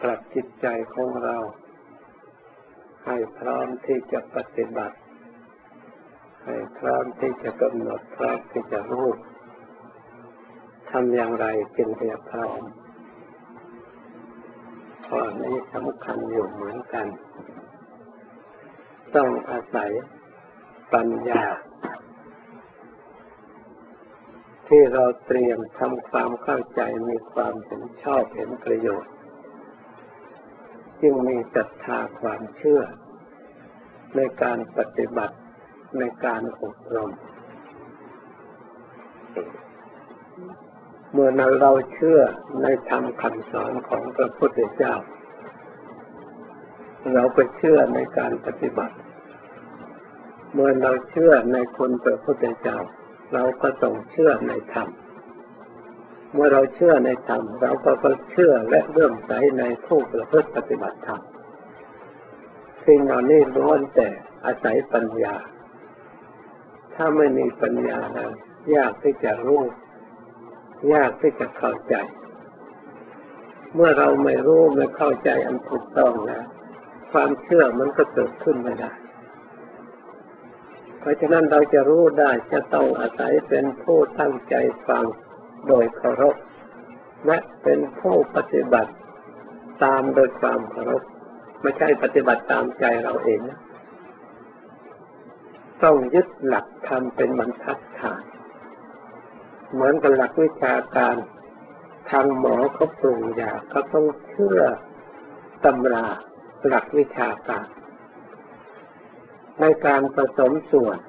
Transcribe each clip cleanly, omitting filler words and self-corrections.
ปรับจิตใจของเราให้พร้อมที่จะปฏิบัติให้พร้อมที่จะกำหนดพร้อมที่จะรู้ทำอย่างไรจึงจะพร้อมข้อนี้สำคัญอยู่เหมือนกันต้องอาศัยปัญญาที่เราเตรียมทำความเข้าใจมีความเห็นชอบเห็นประโยชน์จึงมีศรัทธาความเชื่อในการปฏิบัติในการอบรมเมื่อเราเชื่อในธรรมคำสอนของพระพุทธเจ้าเราก็เชื่อในการปฏิบัติเมื่อเราเชื่อในคุณพระพุทธเจ้าเราก็ต้องเชื่อในธรรมเมื่อเราเชื่อในธรรมเราก็เชื่อและเลื่อมใสในผู้ประพฤติปฏิบัติธรรมสิ่งเหล่านี้ล้วนแต่อาศัยปัญญาถ้าไม่มีปัญญาแล้วยากที่จะรู้ยากที่จะเข้าใจเมื่อเราไม่รู้ไม่เข้าใจอันถูกต้องแล้วความเชื่อมันก็เกิดขึ้นไม่ได้เพราะฉะนั้นเราจะรู้ได้จะต้องอาศัยเป็นผู้ตั้งใจฟังโดยเคารพและเป็นผู้ปฏิบัติตามโดยความเคารพไม่ใช่ปฏิบัติตามใจเราเองนะต้องยึดหลักธรรมเป็นบรรทัดฐานเหมือนกับหลักวิชาการทางหมอเขาปรุงยาเขาต้องเชื่อตำราหลักวิชาการในการผสมส่วน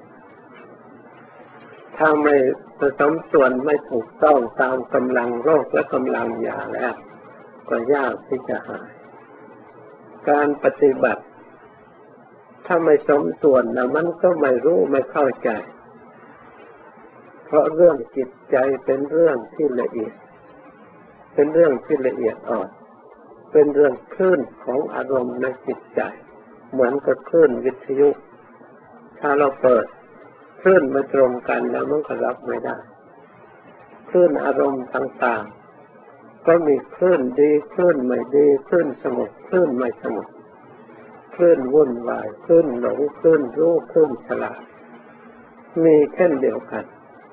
ถ้าไม่ผสมส่วนไม่ถูกต้องตามกำลังโรคและกำลังยาแล้วก็ยากที่จะหายการปฏิบัติถ้าไม่สมส่วนนะมันก็ไม่รู้ไม่เข้าใจเพราะเรื่องจิตใจเป็นเรื่องที่ละเอียดเป็นเรื่องที่ละเอียดอ่อนเป็นเรื่องคลื่นของอารมณ์ในจิตใจเหมือนกับคลื่นวิทยุถ้าเราเปิดคลื่นไม่ตรงกันแล้วมันก็รับไม่ได้คลื่นอารมณ์ต่างๆก็มีคลื่นดีคลื่นไม่ดีคลื่นสงบคลื่นไม่สงบคลื่นวุ่นวายคลื่นหลงคลื่นรู้คลื่นฉลาดมีเช่นเดียวกัน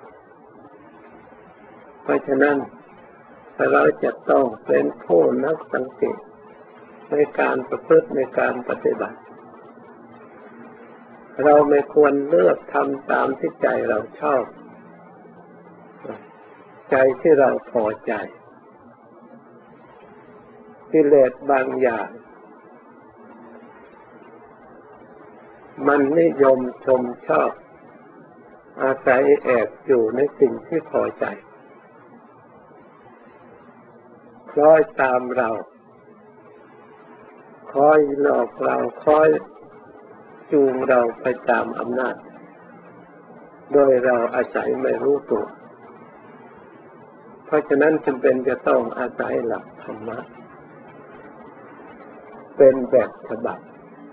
เพราะฉะนั้นเราจะต้องเป็นผู้นักสังเกตในการประพฤติในการปฏิบัติเราไม่ควรเลือกทำตามที่ใจเราชอบใจที่เราพอใจกิเลสบางอย่างมันนิยมชมชอบอาศัยแอบอยู่ในสิ่งที่พอใจคล้อยตามเราคอยหลอกเราคอยจูงเราไปตามอำนาจโดยเราอาศัยไม่รู้ตัวเพราะฉะนั้นจำเป็นจะต้องอาศัยหลักธรรมะเป็นแบบฉบับ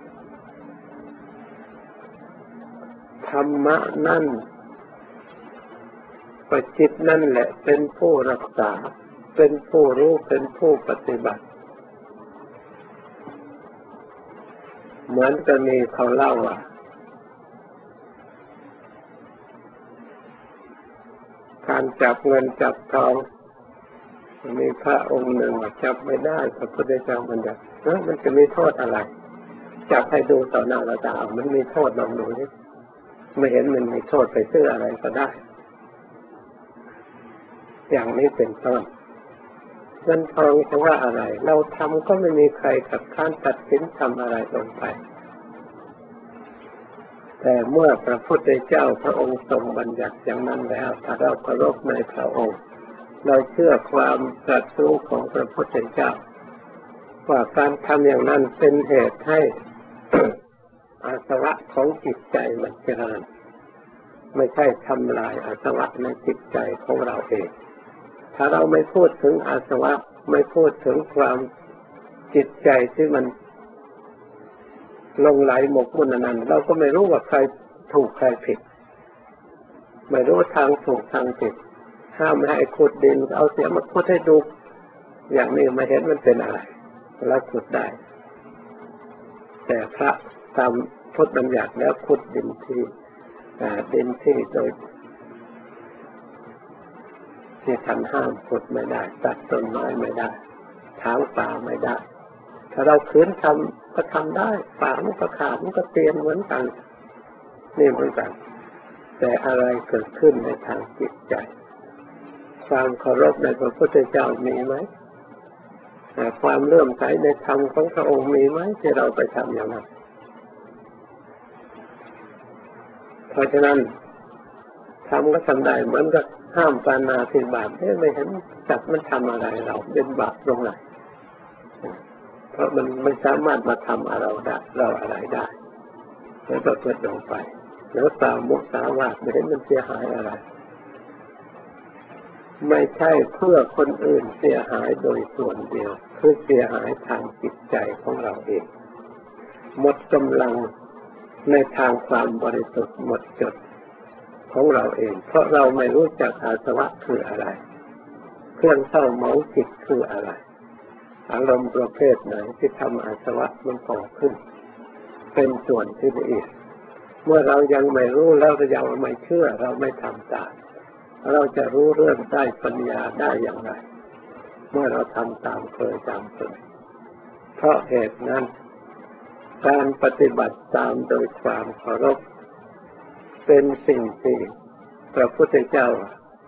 ธรรมะนั่นก็จิตนั่นแหละเป็นผู้รักษาเป็นผู้รู้เป็นผู้ปฏิบัติเหมือนกับมีเขาเล่าว่าการจับเงินจับทองมีพระองค์หนึ่งจับไม่ได้พระพุทธเจ้ามันจะมีโทษอะไรจับให้ดูต่อหน้าเราตามันมีโทษลองดูนี่ไม่เห็นมันมีโทษไปซื้ออะไรก็ได้อย่างนี้เป็นต้นเงินทองจะว่าอะไรเราทำก็ไม่มีใครขัดข้านตัดสินทำอะไรลงไปแต่เมื่อพระพุทธเจ้าพระองค์ทรงบัญญัติอย่างนั้นแล้วถ้าเราเคารพในพระองค์เราเชื่อความตรัสรู้ของพระพุทธเจ้าว่าการทำอย่างนั้นเป็นเหตุให้ อาสวะของจิตใจมันเจริญไม่ใช่ทำลายอาสวะในจิตใจของเราเองถ้าเราไม่พูดถึงอาสวะไม่พูดถึงความจิตใจที่มันลงไหลหมกมุ่นนั้นเราก็ไม่รู้ว่าใครถูกใครผิดไม่รู้ทางถูกทางผิดห้ามไม่ให้ขุดดินเอาเสียมาขุดให้ดูอย่างนี้ไม่เห็นมันเป็นอะไรแล้วขุดได้แต่พระตามพุทธบัญญัติแล้วขุดดินที่โดยที่ท่านห้ามขุดไม่ได้ตัดต้นไม้ไม่ได้ถางป่าไม่ได้ถ้าเราขืนทำก็ทำได้ป่ามันก็ขาดมันก็เตียนเหมือนกันนี่เหมือนกันแต่อะไรเกิดขึ้นในทางจิตใจความเคารพในพระพุทธเจ้ามีไหมความเลื่อมใสในธรรมของพระองค์มีไหมที่เราไปทำอย่างนั้นเพราะฉะนั้นทำก็ทำได้เหมือนกับห้ามปาณาติบาตไม่เห็นจับมันทำอะไรเราเป็นบาปตรงไหนเพราะมันไม่สามารถมาทำเราอะไรได้แล้วก็เกิดลงไปแล้วตามมุสาวาทไม่เห็นมันเสียหายอะไรไม่ใช่เพื่อคนอื่นเสียหายโดยส่วนเดียวคือเสียหายทางจิตใจของเราเองหมดกำลังในทางความบริสุทธิ์หมดจดของเราเองเพราะเราไม่รู้จักอาสวะคืออะไรเครื่องเศร้าหมองจิตคืออะไรอารมณ์ประเภทไหนที่ทำอาสวะมันก่อขึ้นเป็นส่วนที่ละเอียดเมื่อเรายังไม่รู้แล้วเรายังไม่เชื่อเราไม่ทำตามเราจะรู้เรื่องได้ปัญญาได้อย่างไรเมื่อเราทำตามเคยจำเคยเพราะเหตุนั้นการปฏิบัติตามโดยความเคารพเป็นสิ่งที่พระพุทธเจ้า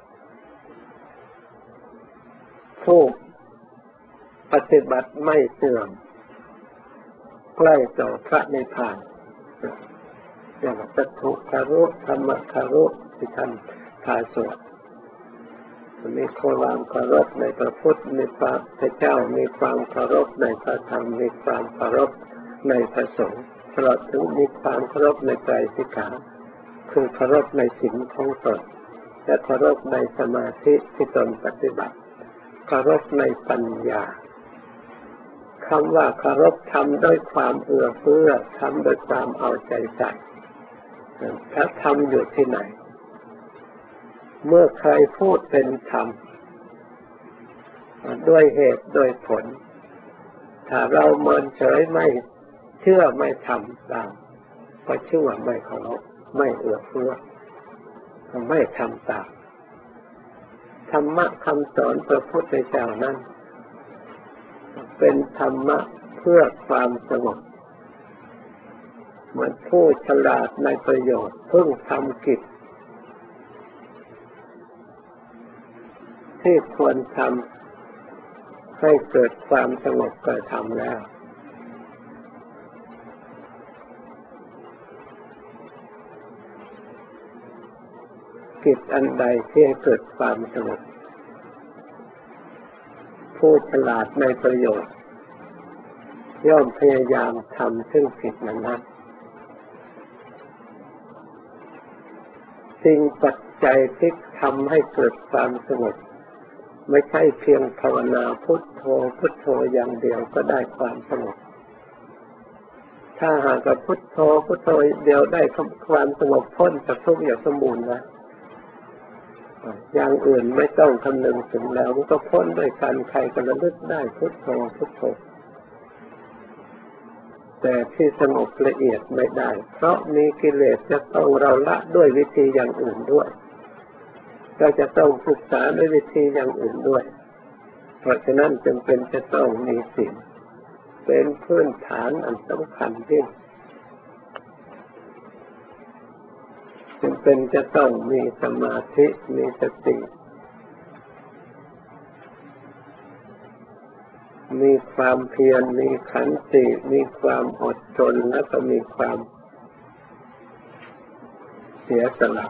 ผู้ปฏิบัติไม่เสื่อมใกล้ต่อพระนิพพานอย่างสัทธุคารุธรรมคารุที่ท่านพาสวดมีความเคารพในพระพุทธในพระเจ้ามีความเคารพในพระธรรมมีความเคารพในพระสงฆ์ตลอดถึงมีความเคารพในไตรสิกขาคือเคารพในศีลของตนและเคารพในสมาธิที่ตนปฏิบัติเคารพในปัญญาคำว่าเคารพทำด้วยความเอื้อเฟื้อทำด้วยความเอาใจใส่พระธรรมอยู่ที่ไหนเมื่อใครพูดเป็นธรรมด้วยเหตุโดยผลถ้าเราเมินเฉยไม่เชื่อไม่ทำตามก็ชื่อว่าไม่เคารพไม่เอื้อเฟื้อไม่ทำตามธรรมะคำสอนพระพุทธเจ้านั้นเป็นธรรมะเพื่อความสงบเหมือนผู้ฉลาดในประโยชน์เพิ่งทำกิจที่ควรทำให้เกิดความสงบก็ทำแล้วกิจอันใดที่ให้เกิดความสงบผู้ฉลาดในประโยชน์ย่อมพยายามทำซึ่งกิจนั้นสิ่งปัจจัยที่ทำให้เกิดความสงบไม่ใช่เพียงภาวนาพุทโธพุทโธอย่างเดียวก็ได้ความสงบถ้าหากว่าพุทโธพุทโธเดียวได้ความสงบพ้นจากทุกข์อย่างสมบูรณ์นะอย่างอื่นไม่ต้องคำนึงถึงแล้วมันก็พ้นด้วยกันใครก็ระลึกได้พุทโธพุทโธแต่ที่สงบละเอียดไม่ได้เพราะมีกิเลสจะต้องเราละด้วยวิธีอย่างอื่นด้วยเราจะต้องศึกษาด้วยวิธีอย่างอื่นด้วยเพราะฉะนั้นจึงเป็นจะต้องมีศีลเป็นพื้นฐานอันสำคัญยิ่งจึงเป็นจะต้องมีสมาธิมีสติมีความเพียรมีขันติมีความอดทนและก็มีความเสียสละ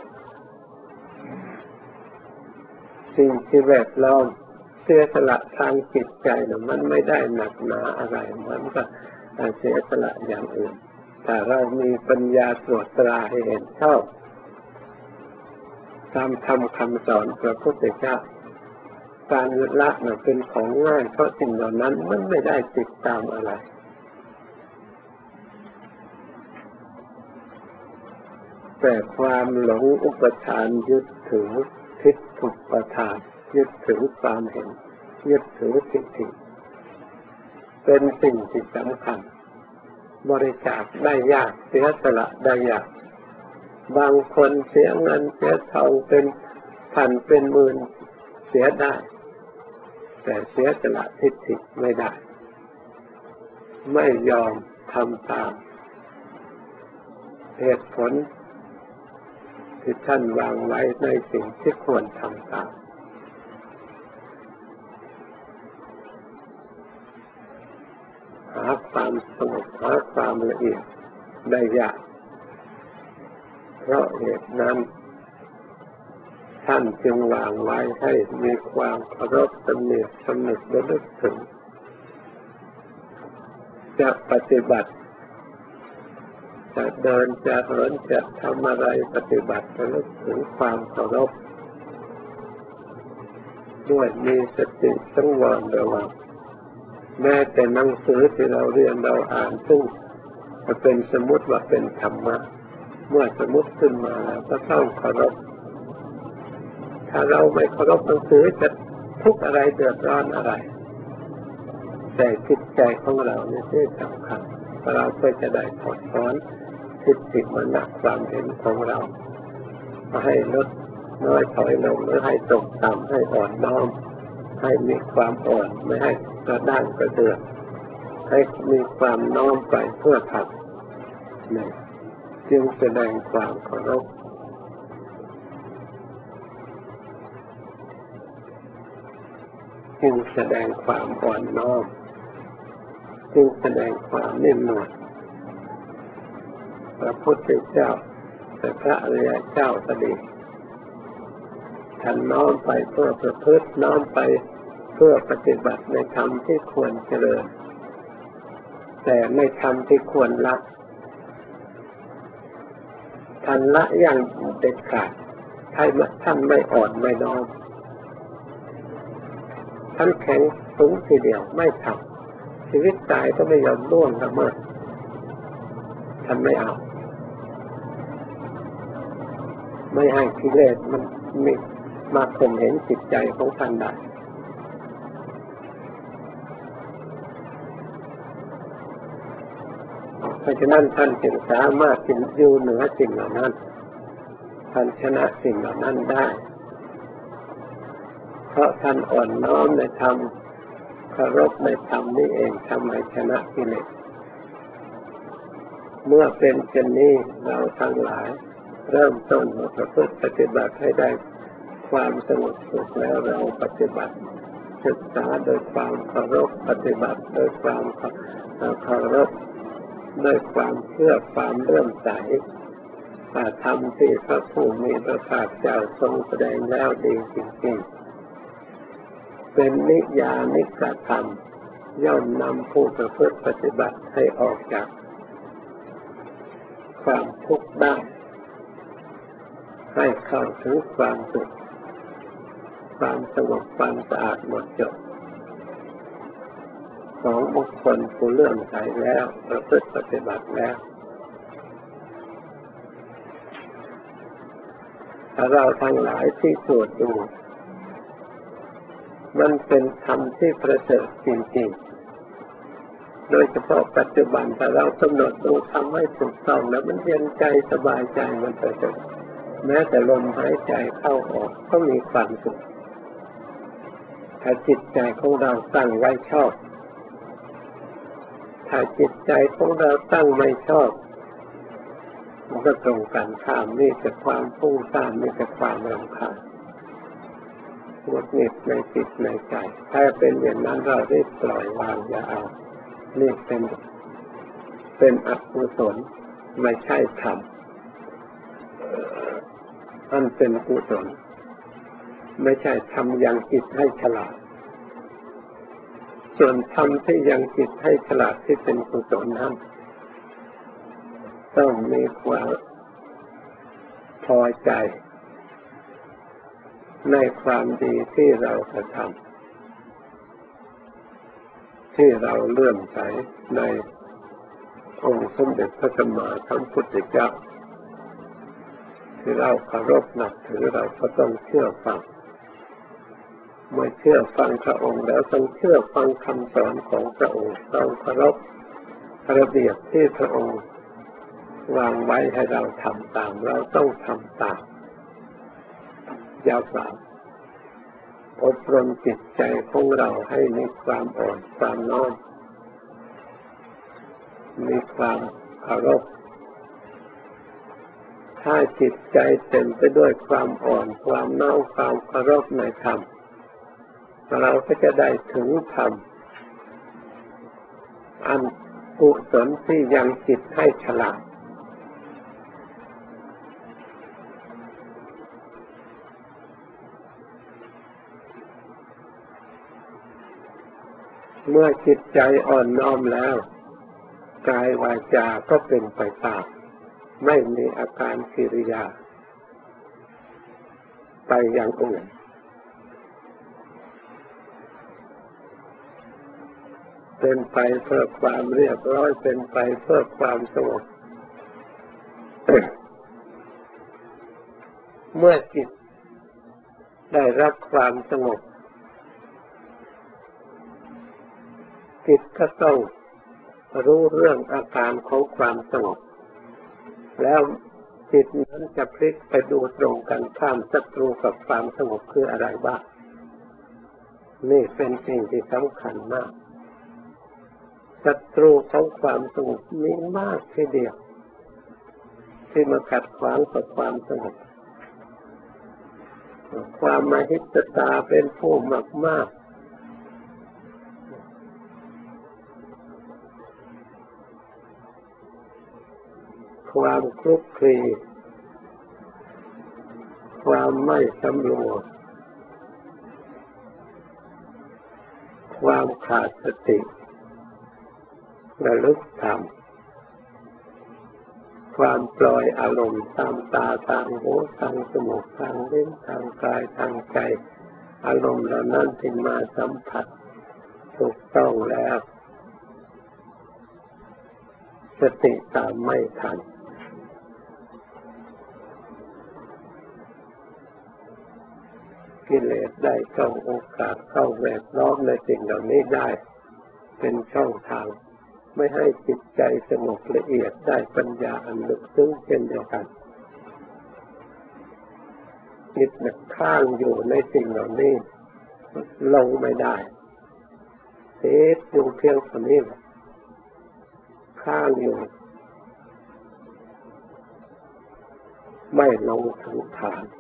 สิ่งที่แวดล้อมเสียสละทางจิตใจน่ะมันไม่ได้หนักหนาอะไรเหมือนกับเสียสละอย่างอื่นถ้าเรามีปัญญาตรวจตราให้เห็นชอบตามธรรมคำสอนพระพุทธเจ้าการละน่ะเป็นของง่ายเพราะสิ่งเหล่านั้นมันไม่ได้ติดตามอะไรแต่ความหลงอุปทานยึดถือทิฏฐุปทานยึดถือความเห็นยึดถือทิฏฐิเป็นสิ่งที่สำคัญบริจาคได้ยากเสียสละได้ยากบางคนเสียเงินเสียทองเป็นพันเป็นหมื่นเสียได้แต่เสียสละทิฏฐิไม่ได้ไม่ยอมทำตามเหตุผลที่ท่านวางไว้ในสิ่งที่ควรทำตามหาความสงบหาความละเอียดได้ยากเพราะเหตุนั้นท่านจึงวางไว้ให้มีความเคารพสำเนียกสำนึกระลึกถึงจะปฏิบัติจะเดินจะเหินจะทำอะไรปฏิบัติระลึกถึงความเคารพด้วยมีสติสังวรระวังแม้แต่หนังสือที่เราเรียนเราอ่านซึ่งจะเป็นสมมุติว่าเป็นธรรมะเมื่อสมมุติขึ้นมาแล้วก็ต้องเคารพถ้าเราไม่เคารพหนังสือจะทุกข์อะไรเดือดร้อนอะไรแต่จิตใจของเราเนี่ยที่สำคัญเราเพื่อจะได้ถอดถอนทิฏฐิมานะความเห็นของเราให้ลดน้อยถอยลงหรือให้ตกต่ำให้อ่อนน้อมให้มีความอ่อนไม่ให้กระด้างกระเดืองให้มีความน้อมไปเพื่อทำนี่จึงแสดงความเคารพจึงแสดงความอ่อนน้อมจึงแสดงความนิ่มนวลพระพุทธเจ้าพระอริยเจ้าก็ดีท่านน้อมไปเพื่อประพฤติน้อมไปเพื่อปฏิบัติในธรรมที่ควรเจริญแต่ในธรรมที่ควรละท่านละอย่างเด็ดขาดท่านไม่อ่อนไม่น้อมท่านแข็งสูงทีเดียวไม่ทำชีวิตตายก็ไม่ยอมล่วงละเมิดท่านไม่เอาไม่ให้กิเลสมันมีมาข่มเหงจิตใจของท่านได้เพราะฉะนั้นท่านจึงสามารถอยู่เหนือสิ่งเหล่านั้นท่านชนะสิ่งเหล่านั้นได้เพราะท่านอ่อนน้อมในธรรมเคารพในธรรมนี่เองทำให้ชนะกิเลสเมื่อเป็นเช่นนี้เราทั้งหลายเริ่มต้นประพฤติปฏิบัติให้ได้ความสงบสุขแล้วเราปฏิบัติศึกษาโดยความเคารพปฏิบัติโดยความเคารพด้วยความเชื่อความเลื่อมใสธรรมที่พระผู้มีพระภาคเจ้าทรงแสดงแล้วดีจริงๆเป็นนิยานิกธรรมย่อมนำผู้ประพฤติปฏิบัติให้ออกจากความทุกข์ได้ให้เข้าถึงความสุขความสงบความสะอาดหมดจดของบุคคลผู้เลื่อมใสแล้วประพฤติปฏิบัติแล้วถ้าเราทั้งหลายที่ตรวจดูมันเป็นธรรมที่ประเสริฐจริงๆโดยเฉพาะปัจจุบันถ้าเรากำหนดดูทำให้ถูกต้องแล้วมันเย็นใจสบายใจมันประเสริฐแม้แต่ลมหายใจเข้าออกก็มีความสุขถ้าจิตใจของเราตั้งไว้ชอบถ้าจิตใจของเราตั้งไม่ชอบมันก็ตรงกันข้ามมีแต่ความฟุ้งซ่านมีแต่ความรำคาญหงุดหงิดในจิตในใจถ้าเป็นอย่างนั้นเราได้ปล่อยวางอย่าเอานี่เป็นอกุศลไม่ใช่ธรรมอันเป็นกุศลไม่ใช่ทำยังจิตให้ฉลาดส่วนทำที่ยังจิตให้ฉลาดที่เป็นกุศลนั้นต้องมีความพอใจในความดีที่เรากระทำที่เราเลื่อมใสในองค์สมเด็จพระสัมมาสัมพุทธเจ้าที่เราเคารพนับถือเราก็ต้องเชื่อฟังเมื่อเชื่อฟังพระองค์แล้วต้องเชื่อฟังคำสอนของพระองค์ต้องเคารพระเบียบที่พระองค์วางไว้ให้เราทำตามเราต้องทำตามอย่าฝ่าอบรมจิตใจของเราให้มีความอ่อนความน้อมมีความเคารพถ้าจิตใจเต็มไปด้วยความอ่อนความน้อมความเคารพในธรรมเราก็จะได้ถึงธรรมอันกุศลที่ยังจิตให้ฉลาดเมื่อจิตใจอ่อนน้อมแล้วกายวาจาก็เป็นไปตามไม่มีอาการกิริยาไปอย่างอื่นเป็นไปเพื่อความเรียบร้อยเป็นไปเพื่อความสงบ เมื่อจิตได้รับความสงบจิตก็ต้องรู้เรื่องอาการของความสงบแล้วจิตนั้นจะพลิกไปดูตรงกันข้ามศัตรูกับความสงบคืออะไรบ้างนี่เป็นสิ่งที่สำคัญมากศัตรูของความสงบมีมากทีเดียวที่มาขัดขวางต่อความสงบความมหิทธิตาเป็นผู้มากความคลุกคลีความไม่สำรวมความขาดสติระลึกธรรมความปล่อยอารมณ์ตามตาทางหูทางจมูกทางลิ้นทางกายทางใจอารมณ์เหล่านั้นที่มาสัมผัสถูกต้องแล้วสติตามไม่ทันกิเลสได้ช่องโอกาสเข้าแวดล้อมในสิ่งเหล่านี้ได้เป็นช่องทางไม่ให้จิตใจสงบละเอียดได้ปัญญาอันลึกซึ้งเช่นเดียวกันจิตข้างอยู่ในสิ่งเหล่านี้ลงไม่ได้เสียอยู่เพียงคนนี้ข้างอยู่ไม่ลงถึงฐาน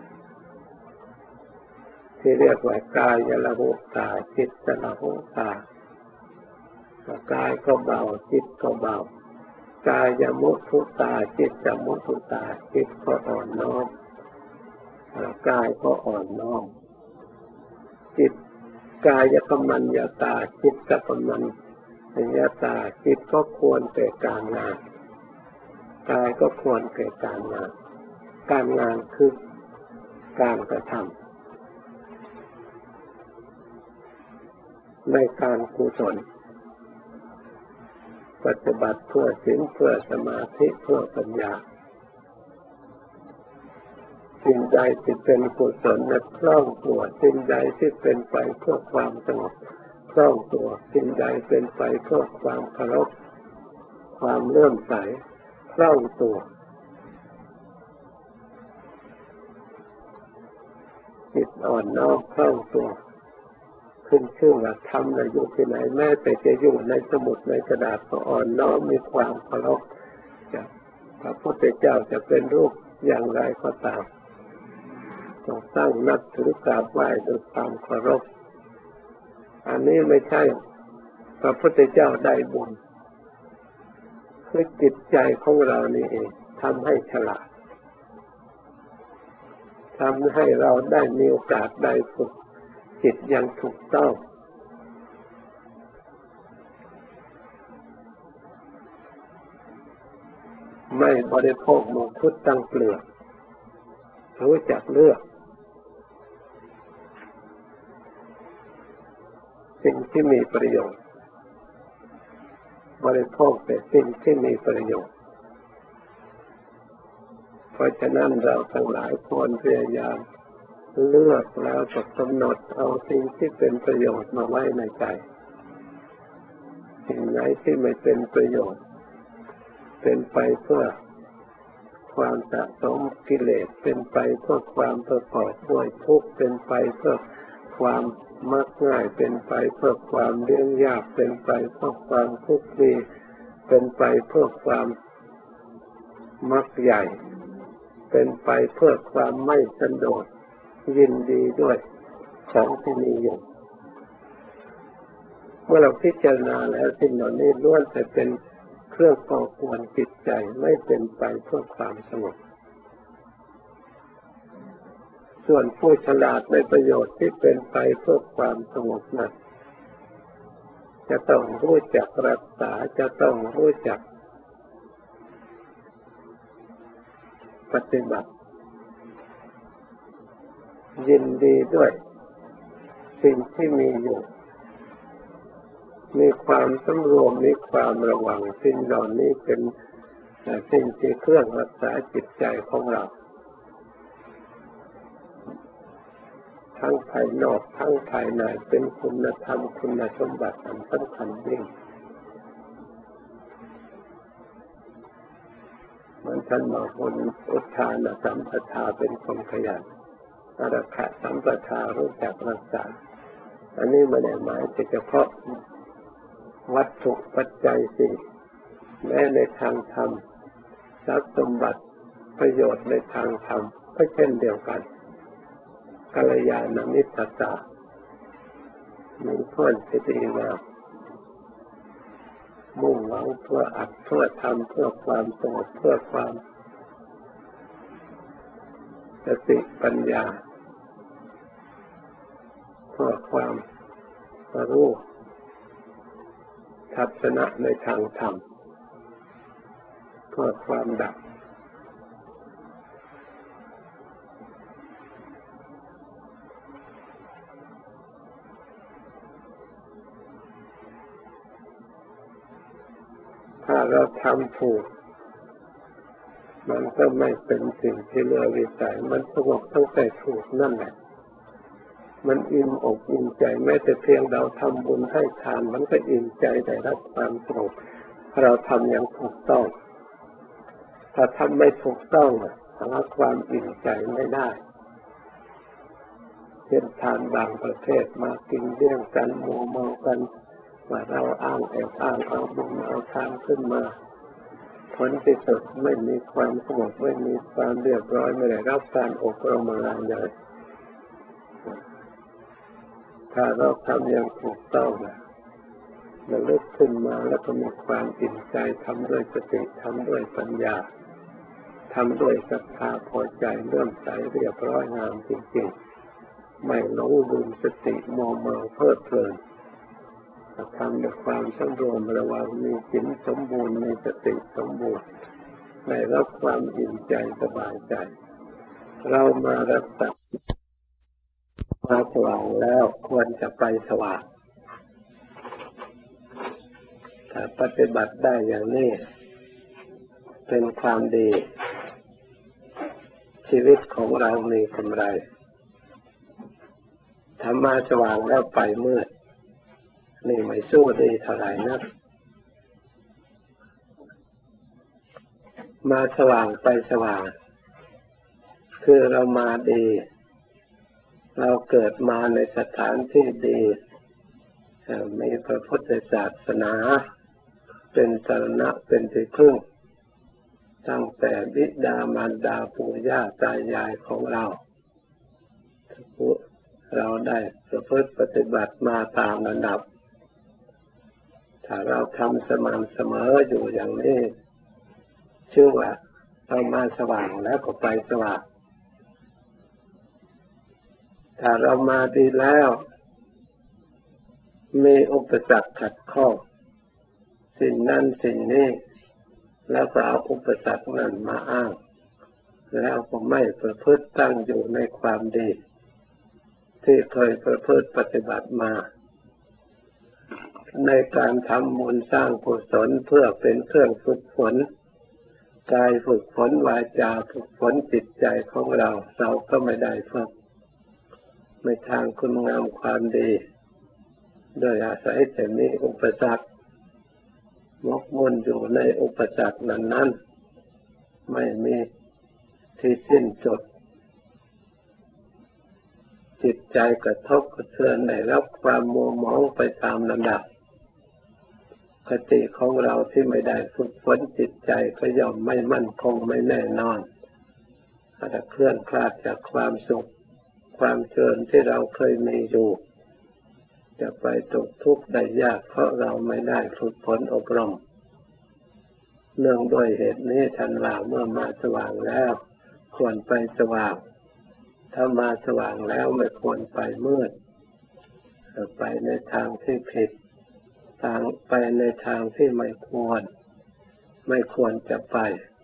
ที่เรียกว่ากายละหุตาจิตละหุตากายก็เบาจิตก็เบากายมุทุตาจิตมุทุตาจิตก็อ่อนน้อมกายก็อ่อนน้อมจิตกายกัมมัญญาตาจิตกัมมัญญาตาจิตก็ควรแก่การงานกายก็ควรแก่การงานการงานคือการกระทำในการกุศลปฏิบัติเพื่อศีลเพื่อสมาธิเพื่อปัญญาสิ่งใดที่เป็นกุศลและคล่องตัวสิ่งใดที่เป็นไปเพื่อความสงบคล่องตัวสิ่งใดเป็นไปเพื่อความเคารพความเลื่อมใสคล่องตัวจิตอ่อนน้อมคล่องตัวขึ้นชื่อว่าธรรมอยู่ที่ไหนแม้แต่จะอยู่ในสมุดในกระดาษก็อ่อนน้อมมีความเคารพพระพุทธเจ้าจะเป็นรูปอย่างไรก็ตามต้องตั้งนับถือกราบไหว้ด้วยความเคารพอันนี้ไม่ใช่พระพุทธเจ้าได้บุญคือจิตใจของเรานี่เองทำให้ฉลาดทำให้เราได้มีโอกาสได้ฝึกจิตอย่างถูกต้องไม่บริโภคมังคุดตั้งเปลือกรู้จักเลือกสิ่งที่มีประโยชน์บริโภคแต่สิ่งที่มีประโยชน์เพราะฉะนั้นเราทั้งหลายควรพยายามเลือกแล้วก็กำหนดเอาสิ่งที่เป็นประโยชน์มาไว้ในใจสิ่งไหนที่ไม่เป็นประโยชน์เป็นไปเพื่อความสะสมกิเลสเป็นไปเพื่อความประกอบด้วยทุกข์เป็นไปเพื่อความมักง่ายเป็นไปเพื่อความเลี้ยงยากเป็นไปเพื่อความทุกข์ดีเป็นไปเพื่อความมักใหญ่เป็นไปเพื่อความไม่สันโดษยินดีด้วยของที่มีอยู่เมื่อเราพิจารณาแล้วสิ่งเหล่านี้ล้วนแต่เป็นเครื่องก่อกวนจิตใจไม่เป็นไปเพื่อความสงบส่วนผู้ฉลาดในประโยชน์ที่เป็นไปเพื่อความสงบนั้นจะต้องรู้จักรักษาจะต้องรู้จักปฏิบัติยินดีด้วยสิ่งที่มีอยู่มีความสำรวมมีความระวังสิ่งเหล่านี้เป็นสิ่งที่เครื่องรักษาจิตใจของเราทั้งภายนอกทั้งภายในเป็นคุณธรรมคุณสมบัติอันสำคัญยิ่งมันท่านบอกคนอุทานสัมปทาเป็นคนขยันอรคะสัมปทารู้จักรักษาอันนี้ไม่ได้หมายเฉพาะวัตถุปัจจัยสี่แม้ในทางธรรมทรัพย์สมบัติประโยชน์ในทางธรรมก็เช่นเดียวกันกัลยาณมิตรตามีเพื่อนที่ดีงามมุ่งหวังเพื่ออัดเพื่อทำเพื่อความสงบเพื่อความสติปัญญาเพื่อความรู้ทัศนะในทางธรรมเพื่อความดับถ้าเราทำถูกมันก็ไม่เป็นสิ่งที่เหลือวิสัยมันสงบตั้งแต่ถูกนั่นแหละมันอิ่มอกอิ่มใจแม้แต่เพียงเราทำบุญให้ทานมันก็อิ่มใจได้รับความสงบเราทำอย่างถูกต้องถ้าทำไม่ถูกต้องหาความอิ่มใจไม่ได้เช่นทานบางประเภทมากินเลี้ยงกันมัวเมากันว่าเราอ้างแอบอ้างเอาบุญเอาทานขึ้นมาผลที่สุดไม่มีความสงบไม่มีความเรียบร้อยไม่ได้รับการอบรมอะไรเลยถ้าเราทำอย่างถูกต้องระลึกขึ้นมาแล้วก็มีความอิ่มใจทำด้วยสติทำด้วยปัญญาทำด้วยศรัทธาพอใจเลื่อมใสเรียบร้อยงามจริงๆไม่หลงลืมสติมัวเมาเพลิดเพลินทำด้วยความสำรวมระวังมีศีลสมบูรณ์มีสติสมบูรณ์ได้รับความอิ่มใจสบายใจเรามารักษามาสว่างแล้วควรจะไปสว่างถ้าปฏิบัติได้อย่างนี้เป็นความดีชีวิตของเรามีกำไรถ้ามาสว่างแล้วไปมืดนี่ไม่สู้ดีเท่าไหร่นักมาสว่างไปสว่างคือเรามาดีเราเกิดมาในสถานที่ดีมีพระพุทธศาสนาเป็นสรณะเป็นที่พึ่งตั้งแต่บิดามารดาปู่ย่าตายายของเราได้ประพฤติปฏิบัติมาตามระดับถ้าเราทำสม่ำเสมออยู่อย่างนี้ชื่อว่าเรามาสว่างแล้วก็ไปสว่างถ้าเรามาดีแล้วมีอุปสรรคขัดข้องสิ่งนั้นสิ่งนี้แล้วก็เอาอุปสรรคนั้นมาอ้างแล้วก็ไม่ประพฤติตั้งอยู่ในความดีที่เคยประพฤติปฏิบัติมาในการทำบุญสร้างกุศลเพื่อเป็นเครื่องฝึกฝนกายฝึกฝนวาจาฝึกฝนจิตใจของเราก็ไม่ได้ฝึกในทางคุณงามความดีโดยอาศัยแต่มีอุปสรรคหมกมุ่นอยู่ในอุปสรรคนั้นๆไม่มีที่สิ้นสุดจิตใจกระทบกระเทือนได้รับความมัวหมองไปตามลำดับคติของเราที่ไม่ได้ฝึกฝนจิตใจก็ย่อมไม่มั่นคงไม่แน่นอนอาจจะเคลื่อนคลาดจากความสุขความเจริญที่เราเคยมีอยู่จะไปตกทุกข์ได้ยากเพราะเราไม่ได้ฝึกฝนอบรมเนื่องด้วยเหตุนี้ท่านว่าเมื่อมาสว่างแล้วควรไปสว่างถ้ามาสว่างแล้วไม่ควรไปมืดไปในทางที่ผิดทางไปในทางที่ไม่ควรจะไป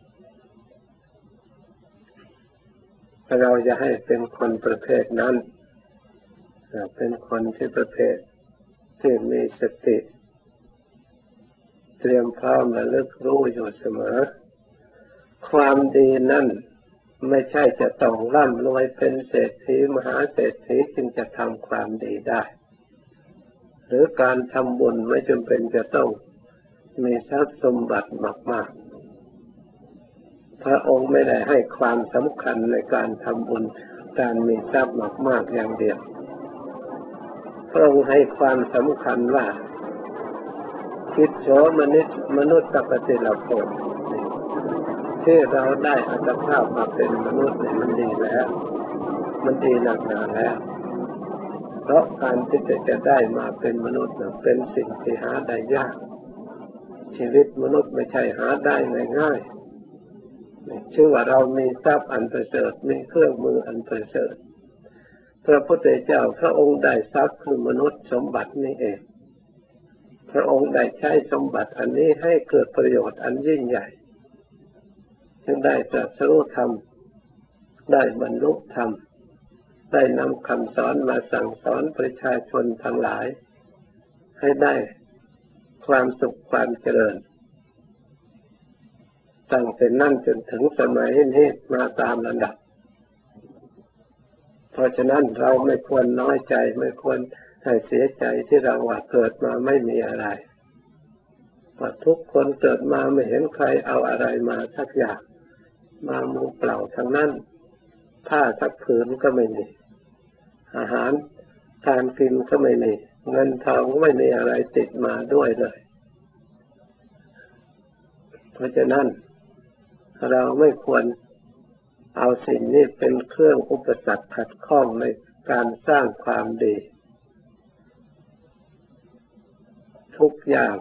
เราจะให้เป็นคนประเภทนั้นเป็นคนที่ประเภทที่มีสติเตรียมพร้อมระลึกรู้อยู่เสมอความดีนั้นไม่ใช่จะต้องร่ำรวยเป็นเศรษฐีมหาเศรษฐีจึงจะทำความดีได้หรือการทำบุญไม่จำเป็นจะต้องมีทรัพย์สมบัติมากๆพระองค์ไม่ได้ให้ความสำคัญในการทำบุญการมีทรัพย์มากๆอย่างเดียวพระองค์ให้ความสำคัญว่าคิดโสมนุษย์ปฏิลโภคที่เราได้อัตภาพมาเป็นมนุษย์มันดีแล้วมันดีหนักหนาแล้วเพราะการที่จะได้มาเป็นมนุษย์เป็นสิ่งที่หาได้ยากชีวิตมนุษย์ไม่ใช่หาได้ง่ายๆชื่อว่าเรามีทรัพย์อันประเสริฐมีเครื่องมืออันประเสริฐพระพุทธเจ้าพระองค์ได้ทรัพย์คือมนุษย์สมบัตินี้เองพระองค์ได้ใช้สมบัติอันนี้ให้เกิดประโยชน์อันยิ่งใหญ่จึงได้ตรัสรู้ธรรมได้บรรลุธรรมได้นำคำสอนมาสั่งสอนประชาชนทั้งหลายให้ได้ความสุขความเจริญตั้งแต่นั้นจนถึงสมัยนี้มาตามลำดับเพราะฉะนั้นเราไม่ควรน้อยใจไม่ควรให้เสียใจที่เราว่าเกิดมาไม่มีอะไรเพราะทุกคนเกิดมาไม่เห็นใครเอาอะไรมาสักอย่างมามือเปล่าทั้งนั้นผ้าสักผืนก็ไม่มีอาหารการกินก็ไม่มีเงินทองก็ไม่มีอะไรติดมาด้วยเลยเพราะฉะนั้นเราไม่ควรเอาสิ่งนี้เป็นเครื่องอุปสรรคขัดข้องในการสร้างความดีทุกอย่าง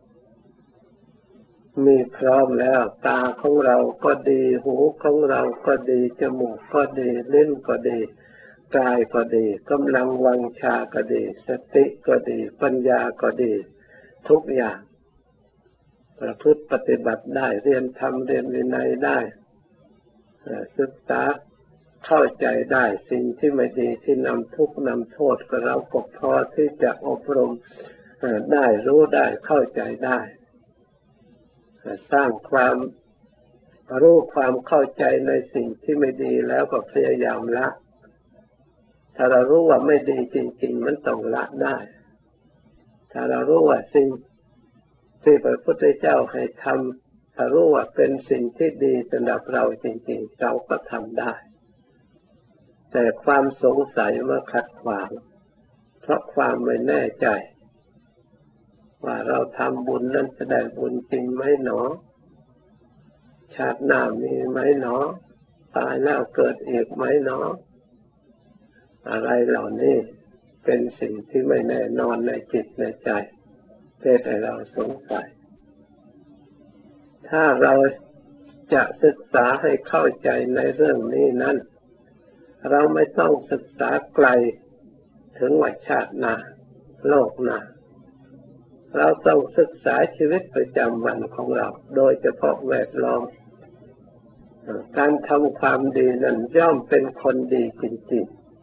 มีพร้อมแล้วตาของเราก็ดีหูของเราก็ดีจมูกก็ดีลิ้นก็ดีกายก็ดีกำลังวังชาก็ดีสติก็ดีปัญญาก็ดีทุกอย่างประพฤติปฏิบัติได้เรียนธรรมเรียนวินัยได้ศึกษาเข้าใจได้สิ่งที่ไม่ดีที่นำทุกข์นำโทษก็เราก็พอที่จะอบรมได้รู้ได้เข้าใจได้สร้างความรู้ความเข้าใจในสิ่งที่ไม่ดีแล้วก็พยายามละถ้าเรารู้ว่าไม่ดีจริงๆมันต้องละได้ถ้าเรารู้ว่าสิ่งที่พระพุทธเจ้าให้ทำถ้ารู้ว่าเป็นสิ่งที่ดีสำหรับเราจริงๆเราก็ทำได้แต่ความสงสัยมาขัดขวางเพราะความไม่แน่ใจว่าเราทำบุญนั้นจะได้บุญจริงไหมหนอชาติหน้ามีไหมหนอตายแล้วเกิดอีกไหมหนออะไรเหล่านี้เป็นสิ่งที่ไม่แน่นอนในจิตในใจแต่เราสงสัยถ้าเราจะศึกษาให้เข้าใจในเรื่องนี้นั้นเราไม่ต้องศึกษาไกลถึงว่าชาติหน้าโลกหน้าเราต้องศึกษาชีวิตประจำวันของเราโดยเฉพาะแวดล้อมการทำความดีนั้นย่อมเป็นคนดีจริง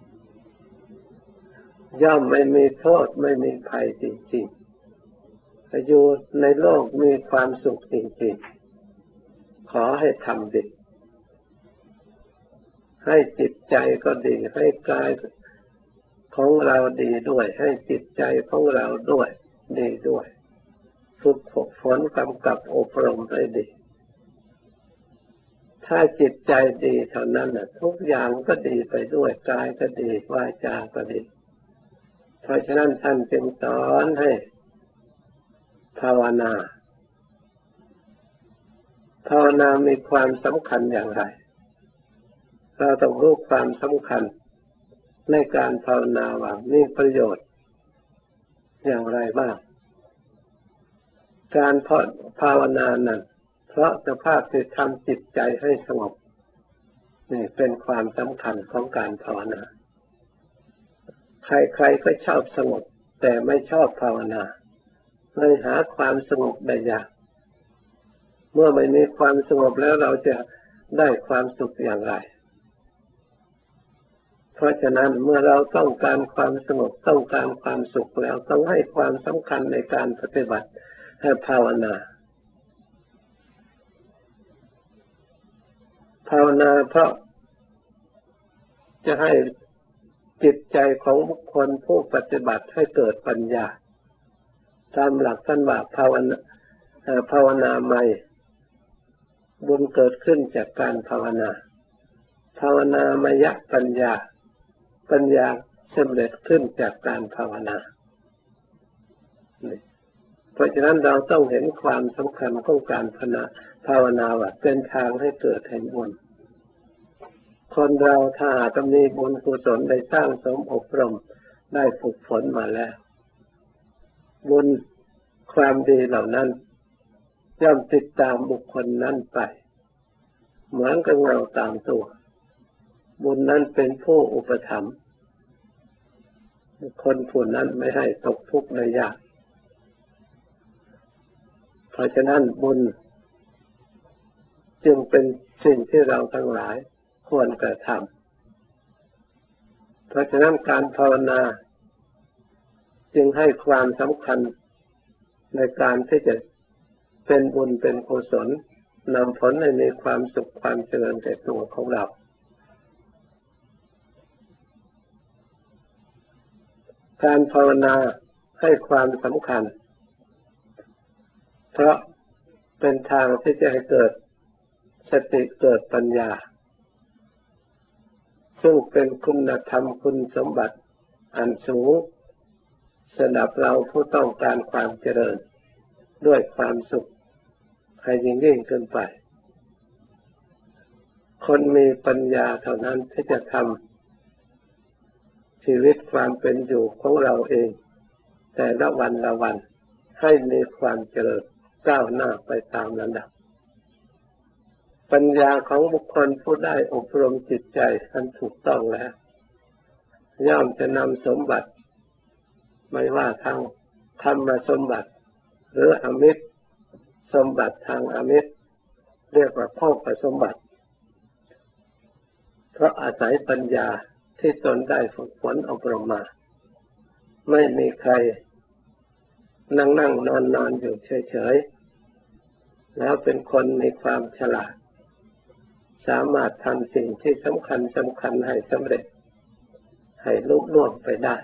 ๆย่อมไม่มีโทษไม่มีภัยจริงๆอยู่ในโลกมีความสุขจริงๆขอให้ทำดีให้จิตใจก็ดีให้กายของเราดีด้วยให้จิตใจของเราด้วยดีด้วยฝึกฝนกำกับอบรมให้ดีถ้าจิตใจดีเท่านั้นน่ะทุกอย่างก็ดีไปด้วยกายก็ดีวาจาก็ดีเพราะฉะนั้นท่านจึงสอนให้ภาวนามีความสำคัญอย่างไรเราต้องรู้ความสำคัญในการภาวนาว่ามีประโยชน์อย่างไรบ้างการภาวนานั้นเพราะสภาพที่ทำจิตใจให้สงบนี่เป็นความสำคัญของการภาวนาใครๆก็ชอบสงบแต่ไม่ชอบภาวนาเลยหาความสงบได้ยากเมื่อไม่มีความสงบแล้วเราจะได้ความสุขอย่างไรเพราะฉะนั้นเมื่อเราต้องการความสงบต้องการความสุขแล้วต้องให้ความสำคัญในการปฏิบัติให้ภาวนาเพราะจะให้จิตใจของบุคคลผู้ปฏิบัติให้เกิดปัญญาตามหลักท่านว่าภาวนาใหม่บุญเกิดขึ้นจากการภาวนาภาวนามยปัญญาสำเร็จขึ้นจากการภาวนาเพราะฉะนั้นเราต้องเห็นความสำคัญของการภาวนาว่าเป็นทางให้เกิดแห่งบุญคนเราถ้าจะมีบุญกุศลได้สร้างสมอบรมได้ฝึกฝนมาแล้วบุญความดีเหล่านั้นย่อมติดตามบุคคลนั้นไปเหมือนกับเงาตามตัวบุญนั้นเป็นผู้อุปถัมภ์คนผู้นั้นไม่ให้ตกทุกข์ได้ยากเพราะฉะนั้นบุญจึงเป็นสิ่งที่เราทั้งหลายควรกระทำเพราะฉะนั้นการภาวนาจึงให้ความสำคัญในการที่จะเป็นบุญเป็นกุศลนำผลให้มีความสุขความเจริญแก่ตัวของเราการภาวนาให้ความสำคัญเพราะเป็นทางที่จะให้เกิดสติเกิดปัญญาซึ่งเป็นคุณธรรมคุณสมบัติอันสูงสำหรับเราผู้ต้องการความเจริญด้วยความสุขให้ยิ่งขึ้นไปคนมีปัญญาเท่านั้นที่จะทำชีวิตความเป็นอยู่ของเราเองแต่ละวันให้มีความเจริญก้าวหน้าไปตามลำดับปัญญาของบุคคลผู้ได้อบรมจิตใจอันถูกต้องแล้วย่อมจะนำสมบัติไม่ว่าทางธรรมสมบัติหรืออมิตรสมบัติทางอมิตรเรียกว่าโภคสมบัติเพราะอาศัยปัญญาที่ตนได้ฝึกฝนอบรมมาไม่มีใครนั่งนอนอยู่เฉยๆแล้วเป็นคนมีความฉลาดสามารถทำสิ่งที่สำคัญให้สำเร็จให้ลุล่วงไปได้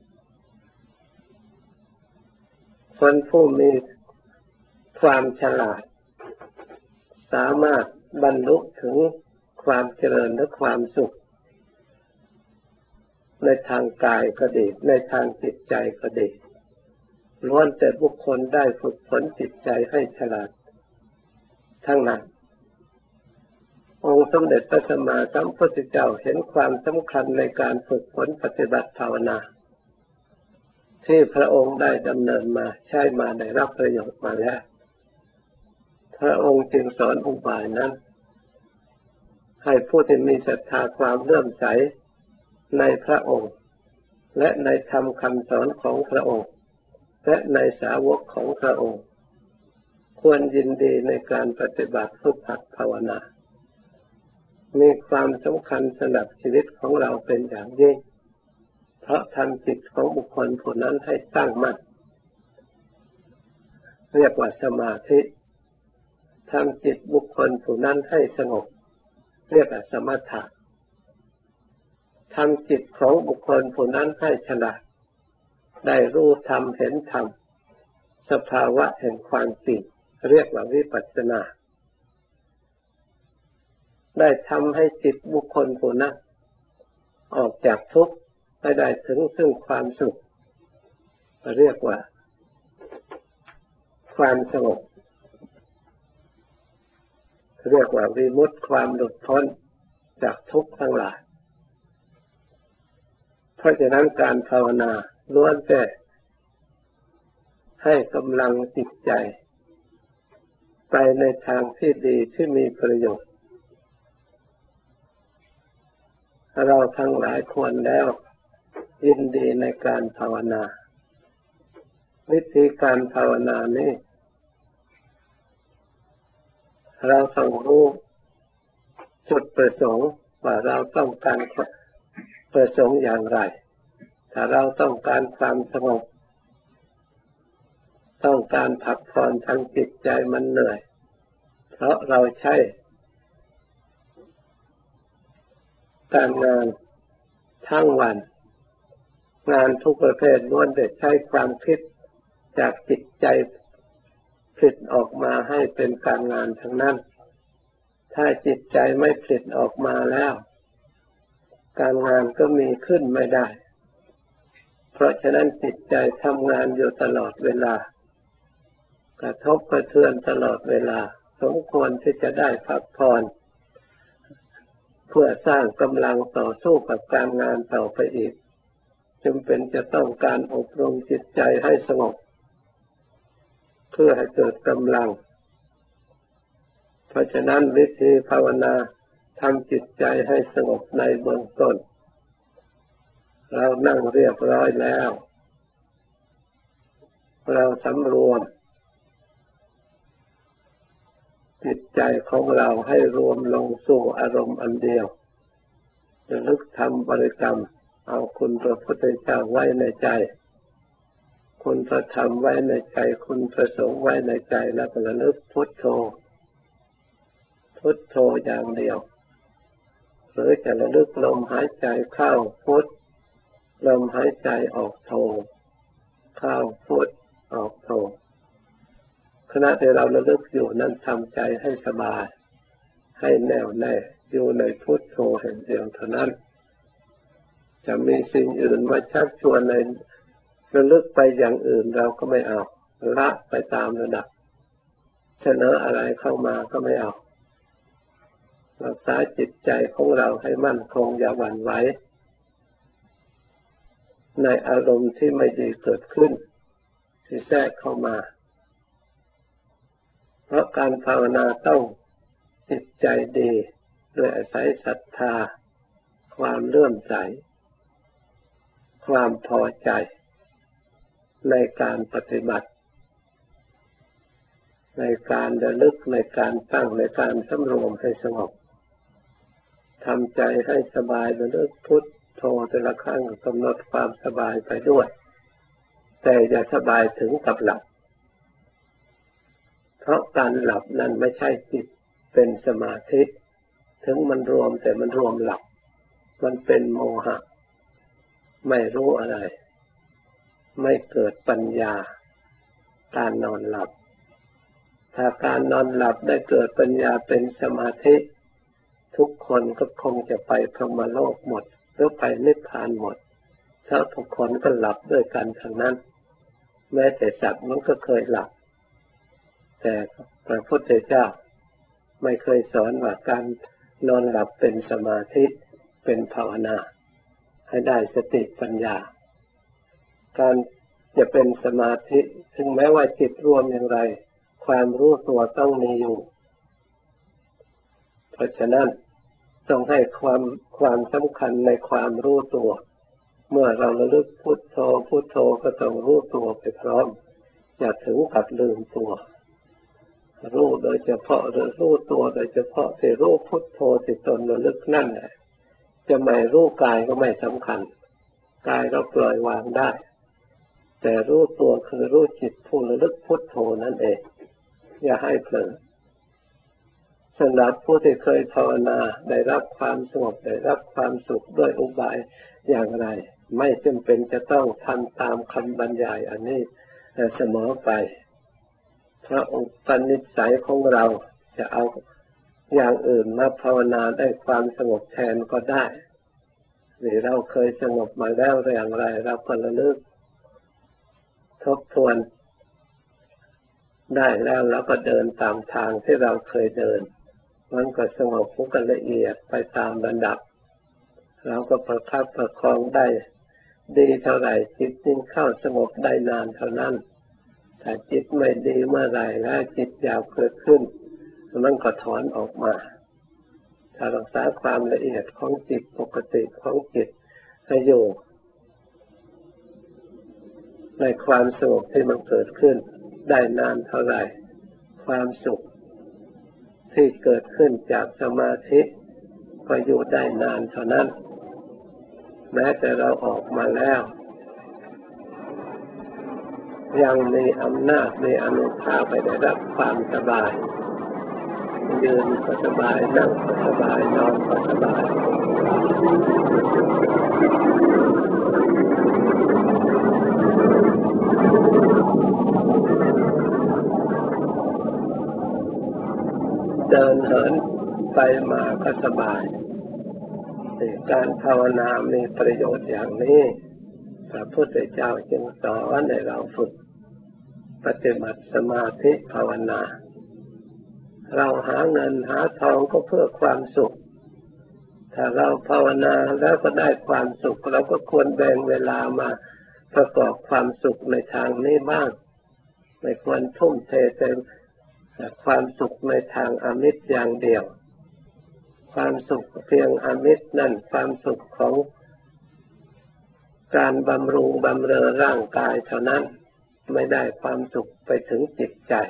คนผู้มีความฉลาดสามารถบรรลุถึงความเจริญและความสุขในทางกายก็ดีในทางจิตใจก็ดีล้วนแต่บุคคลได้ฝึกฝนจิตใจให้ฉลาดทั้งนั้นองค์สมเด็จพระสัมมาสัมพุทธเจ้าเห็นความสำคัญในการฝึกฝนปฏิบัติภาวนาที่พระองค์ได้ดำเนินมาใช้มาได้รับประโยชน์มาแล้วพระองค์จึงสอนอุบายนั้นให้ผู้ที่มีศรัทธาความเลื่อมใสในพระองค์และในธรรมคำสอนของพระองค์และในสาวกของพระองค์ควรยินดีในการปฏิบัติฝึกหัดภาวนามีความสำคัญสำหรับชีวิตของเราเป็นอย่างยิ่งเพราะทำจิตของบุคคลผู้นั้นให้ตั้งมั่นเรียกว่าสมาธิทำจิตบุคคลผู้นั้นให้สงบเรียกว่าสมถะทำจิตของบุคคลผู้นั้นให้ฉลาดได้รู้ธรรมเห็นธรรมสภาวะแห่งความจริงเรียกว่าวิปัสสนาได้ทำให้จิตบุคคลผู้นั้นออกจากทุกข์ไปได้ถึงซึ่งความสุขเรียกว่าความสงบเรียกว่าวิมุตติความหลุดพ้นจากทุกข์ทั้งหลายเพราะฉะนั้นการภาวนาล้วนแต่ให้กำลังจิตใจไปในทางที่ดีที่มีประโยชน์เราทั้งหลายควรแล้วยินดีในการภาวนาวิธีการภาวนานี้เราต้องรู้จุดประสงค์ว่าเราต้องการประสงค์อย่างไรถ้าเราต้องการความสงบต้องการพักผ่อนทางจิตใจมันเหนื่อยเพราะเราใช้การงานทั้งวันงานทุกประเภทล้วนแต่ใช้ความคิดจากจิตใจผลิตออกมาให้เป็นการงานทั้งนั้นถ้าจิตใจไม่ผลิตออกมาแล้วการงานก็มีขึ้นไม่ได้เพราะฉะนั้นจิตใจทำงานอยู่ตลอดเวลากระทบกระเทือนตลอดเวลาสมควรที่จะได้พักผ่อนเพื่อสร้างกำลังต่อสู้กับการงานต่อไปอีกจำเป็นจะต้องการอบรมจิตใจให้สงบเพื่อให้เกิดกำลังเพราะฉะนั้นวิธีภาวนาทำจิตใจให้สงบในเบื้องต้นเรานั่งเรียบร้อยแล้วเราสำรวมจิตใจของเราให้รวมลงสู่อารมณ์อันเดียวระลึกทำบริกรรมเอาคุณพระพุทธเจ้าไว้ในใจคุณพระธรรมไว้ในใจคุณพระสงฆ์ไว้ในใจแล้วก็ระลึกพุทโธพุทโธอย่างเดียวหรือจะระลึกลมหายใจเข้าพุทลมหายใจออกโธเข้าพุทออกโธขณะที่เราระลึกอยู่นั้นทำใจให้สบายให้แน่วแน่อยู่ในพุทโธแห่งเดียวเท่านั้นจะมีสิ่งอื่นมาชักชวนในระลึกไปอย่างอื่นเราก็ไม่เอาละไปตามระดับเสนออะไรเข้ามาก็ไม่เอารักษาจิตใจของเราให้มั่นคงอย่าหวั่นไหวในอารมณ์ที่ไม่ดีเกิดขึ้นที่แทรกเข้ามาเพราะการภาวนาต้องจิตใจดีด้วยอาศัยศรัทธาความเลื่อมใสความพอใจในการปฏิบัติในการระลึกในการตั้งในการสำรวมให้สงบทำใจให้สบายระลึกพุทโธแต่ละครั้งกำหนดความสบายไปด้วยแต่อย่าสบายถึงกับหลับเพราะการหลับนั้นไม่ใช่จิตเป็นสมาธิถึงมันรวมแต่มันรวมหลับมันเป็นโมหะไม่รู้อะไรไม่เกิดปัญญาการนอนหลับถ้าการนอนหลับได้เกิดปัญญาเป็นสมาธิทุกคนก็คงจะไปพรหมโลกหมดหรือไปนิพพานหมดเพราะทุกคนก็หลับด้วยกันทั้งนั้นแม้แต่สัตว์มันก็เคยหลับแต่พระพุทธเจ้าไม่เคยสอนว่าการนอนหลับเป็นสมาธิเป็นภาวนาให้ได้สติปัญญาการจะเป็นสมาธิถึงแม้ว่าจิตรวมอย่างไรความรู้ตัวต้องมีอยู่เพราะฉะนั้นต้องให้ความสำคัญในความรู้ตัวเมื่อเราระลึกพุทโธพุทโธก็ต้องรู้ตัวไปพร้อมอย่าถึงกับลืมตัวรู้โดยเฉพาะหรือรู้ตัวโดยเฉพาะที่รู้พุทโธที่ตนระลึกนั่นแหละจะไม่รู้กายก็ไม่สำคัญกายเราปล่อยวางได้แต่รู้ตัวคือรู้จิตผู้ระลึกพุทโธนั่นเองอย่าให้เผลอสำหรับผู้ที่เคยภาวนาได้รับความสงบได้รับความสุขด้วยอุบายอย่างไรไม่จำเป็นจะต้องทำตามคำบรรยายอันนี้เสมอไปเพราะอุปนิสัยของเราจะเอาอย่างอื่นมาภาวนาได้ความสงบแทนก็ได้หรือเราเคยสงบมาแล้วอย่างไรเราก็ระลึกทบทวนได้แล้วเราก็เดินตามทางที่เราเคยเดินมันก็สงบก็ละเอียดไปตามระดับเราก็ประคับประคองได้ดีเท่าไหร่จิตยิ่งเข้าสงบได้นานเท่านั้นถ้าจิตไม่ดีเมื่อไหร่แล้วจิตอยากเกิดขึ้นมันก็ถอนออกมาถ้ารักษาความละเอียดของจิตปกติของจิตให้อยู่ในความสงบที่มันเกิดขึ้นได้นานเท่าไหร่ความสุขที่เกิดขึ้นจากสมาธิก็อยู่ได้นานเท่านั้นแม้แต่เราออกมาแล้วยังมีอำนาจมีอานุภาพไปได้รับความสบายยืนก็สบายนั่งก็สบายนอนก็สบายเดินเหินไปมาก็สบายการภาวนามีประโยชน์อย่างนี้พระพุทธเจ้าจึงสอนให้เราฝึกปฏิบัติสมาธิภาวนาเราหาเงินหาทองก็เพื่อความสุขถ้าเราภาวนาแล้วก็ได้ความสุขเราก็ควรแบ่งเวลามาประกอบความสุขในทางนี้บ้างไม่ควรทุ่มเทแต่ความสุขในทางอามิตรอย่างเดียวความสุขเพียงอามิตรนั่นความสุขของการบำรุงบำเรอร่างกายเท่านั้นไม่ได้ความสุขไปถึงจิตใจ